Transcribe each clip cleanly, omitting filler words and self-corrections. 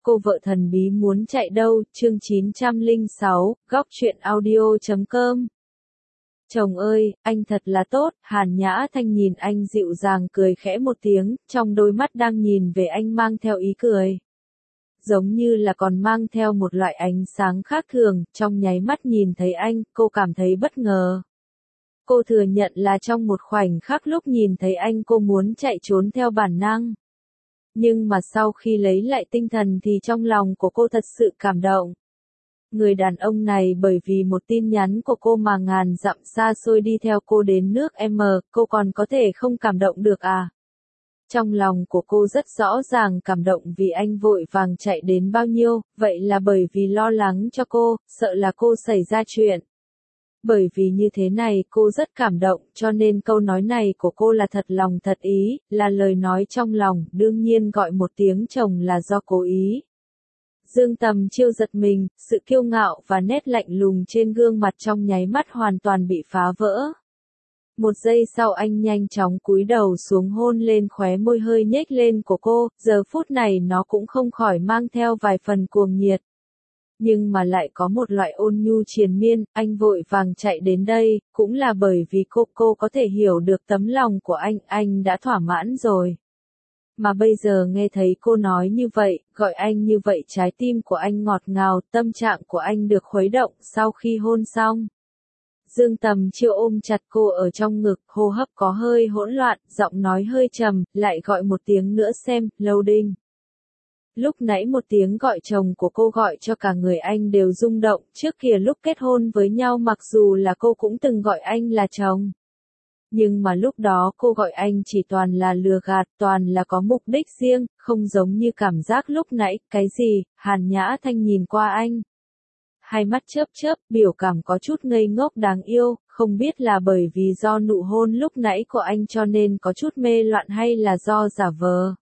Cô vợ thần bí muốn chạy đâu, chương 906, góc truyện audio.com. Chồng ơi, anh thật là tốt, Hàn Nhã Thanh nhìn anh dịu dàng cười khẽ một tiếng, trong đôi mắt đang nhìn về anh mang theo ý cười. Giống như là còn mang theo một loại ánh sáng khác thường, trong nháy mắt nhìn thấy anh, cô cảm thấy bất ngờ. Cô thừa nhận là trong một khoảnh khắc lúc nhìn thấy anh cô muốn chạy trốn theo bản năng. Nhưng mà sau khi lấy lại tinh thần thì trong lòng của cô thật sự cảm động. Người đàn ông này bởi vì một tin nhắn của cô mà ngàn dặm xa xôi đi theo cô đến nước M, cô còn có thể không cảm động được à? Trong lòng của cô rất rõ ràng cảm động vì anh vội vàng chạy đến bao nhiêu, vậy là bởi vì lo lắng cho cô, sợ là cô xảy ra chuyện. Bởi vì như thế này cô rất cảm động, cho nên câu nói này của cô là thật lòng thật ý, là lời nói trong lòng, đương nhiên gọi một tiếng chồng là do cố ý. Dương Tầm Chiêu giật mình, sự kiêu ngạo và nét lạnh lùng trên gương mặt trong nháy mắt hoàn toàn bị phá vỡ. Một giây sau anh nhanh chóng cúi đầu xuống hôn lên khóe môi hơi nhếch lên của cô, giờ phút này nó cũng không khỏi mang theo vài phần cuồng nhiệt. Nhưng mà lại có một loại ôn nhu triền miên, anh vội vàng chạy đến đây, cũng là bởi vì cô có thể hiểu được tấm lòng của anh đã thỏa mãn rồi. Mà bây giờ nghe thấy cô nói như vậy, gọi anh như vậy trái tim của anh ngọt ngào, tâm trạng của anh được khuấy động sau khi hôn xong. Dương Tầm Chiêu ôm chặt cô ở trong ngực, hô hấp có hơi hỗn loạn, giọng nói hơi trầm, lại gọi một tiếng nữa xem, loading. Lúc nãy một tiếng gọi chồng của cô gọi cho cả người anh đều rung động, trước kia lúc kết hôn với nhau mặc dù là cô cũng từng gọi anh là chồng. Nhưng mà lúc đó cô gọi anh chỉ toàn là lừa gạt, toàn là có mục đích riêng, không giống như cảm giác lúc nãy, cái gì, Hàn Nhã Thanh nhìn qua anh. Hai mắt chớp chớp, biểu cảm có chút ngây ngốc đáng yêu, không biết là bởi vì do nụ hôn lúc nãy của anh cho nên có chút mê loạn hay là do giả vờ.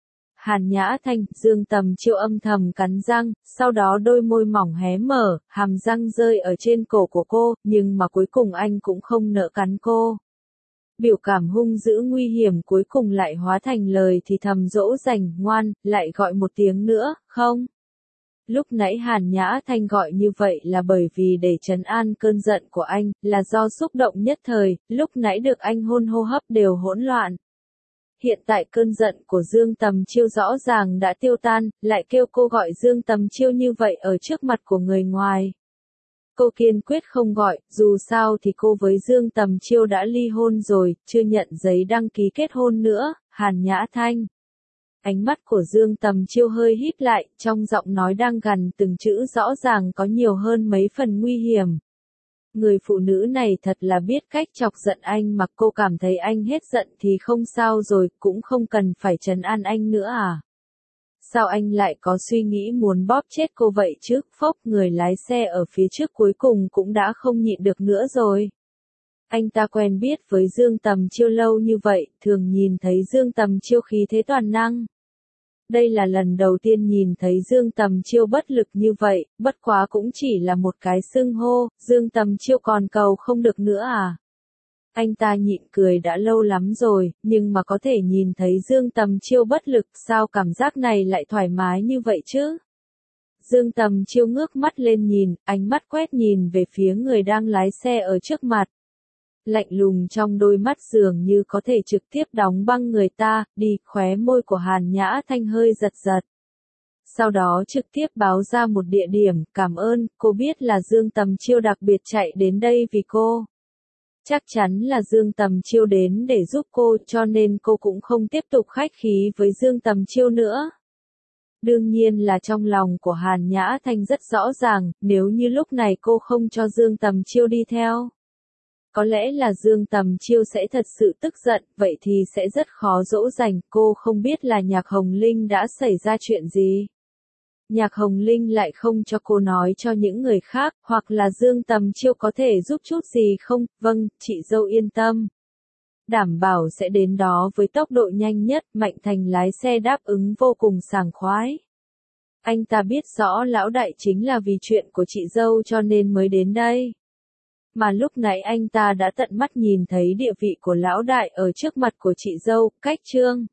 Hàn Nhã Thanh, Dương Tầm Chiêu âm thầm cắn răng, sau đó đôi môi mỏng hé mở, hàm răng rơi ở trên cổ của cô, nhưng mà cuối cùng anh cũng không nỡ cắn cô. Biểu cảm hung dữ nguy hiểm cuối cùng lại hóa thành lời thì thầm dỗ dành, ngoan, lại gọi một tiếng nữa, không? Lúc nãy Hàn Nhã Thanh gọi như vậy là bởi vì để trấn an cơn giận của anh, là do xúc động nhất thời, lúc nãy được anh hôn hô hấp đều hỗn loạn. Hiện tại cơn giận của Dương Tầm Chiêu rõ ràng đã tiêu tan, lại kêu cô gọi Dương Tầm Chiêu như vậy ở trước mặt của người ngoài. Cô kiên quyết không gọi, dù sao thì cô với Dương Tầm Chiêu đã ly hôn rồi, chưa nhận giấy đăng ký kết hôn nữa, Hàn Nhã Thanh. Ánh mắt của Dương Tầm Chiêu hơi híp lại, trong giọng nói đang gằn từng chữ rõ ràng có nhiều hơn mấy phần nguy hiểm. Người phụ nữ này thật là biết cách chọc giận anh mà cô cảm thấy anh hết giận thì không sao rồi, cũng không cần phải trấn an anh nữa à. Sao anh lại có suy nghĩ muốn bóp chết cô vậy chứ, phốc người lái xe ở phía trước cuối cùng cũng đã không nhịn được nữa rồi. Anh ta quen biết với Dương Tầm Chiêu lâu như vậy, thường nhìn thấy Dương Tầm Chiêu khí thế toàn năng. Đây là lần đầu tiên nhìn thấy Dương Tầm Chiêu bất lực như vậy, bất quá cũng chỉ là một cái xưng hô, Dương Tầm Chiêu còn cầu không được nữa à. Anh ta nhịn cười đã lâu lắm rồi, nhưng mà có thể nhìn thấy Dương Tầm Chiêu bất lực, sao cảm giác này lại thoải mái như vậy chứ? Dương Tầm Chiêu ngước mắt lên nhìn, ánh mắt quét nhìn về phía người đang lái xe ở trước mặt. Lạnh lùng trong đôi mắt dường như có thể trực tiếp đóng băng người ta, đi, khóe môi của Hàn Nhã Thanh hơi giật giật. Sau đó trực tiếp báo ra một địa điểm, cảm ơn, cô biết là Dương Tầm Chiêu đặc biệt chạy đến đây vì cô. Chắc chắn là Dương Tầm Chiêu đến để giúp cô, cho nên cô cũng không tiếp tục khách khí với Dương Tầm Chiêu nữa. Đương nhiên là trong lòng của Hàn Nhã Thanh rất rõ ràng, nếu như lúc này cô không cho Dương Tầm Chiêu đi theo. Có lẽ là Dương Tầm Chiêu sẽ thật sự tức giận, vậy thì sẽ rất khó dỗ dành, cô không biết là Nhạc Hồng Linh đã xảy ra chuyện gì. Nhạc Hồng Linh lại không cho cô nói cho những người khác, hoặc là Dương Tầm Chiêu có thể giúp chút gì không, vâng, chị dâu yên tâm. Đảm bảo sẽ đến đó với tốc độ nhanh nhất, Mạnh Thành lái xe đáp ứng vô cùng sảng khoái. Anh ta biết rõ lão đại chính là vì chuyện của chị dâu cho nên mới đến đây. Mà lúc nãy anh ta đã tận mắt nhìn thấy địa vị của lão đại ở trước mặt của chị dâu, cách trương.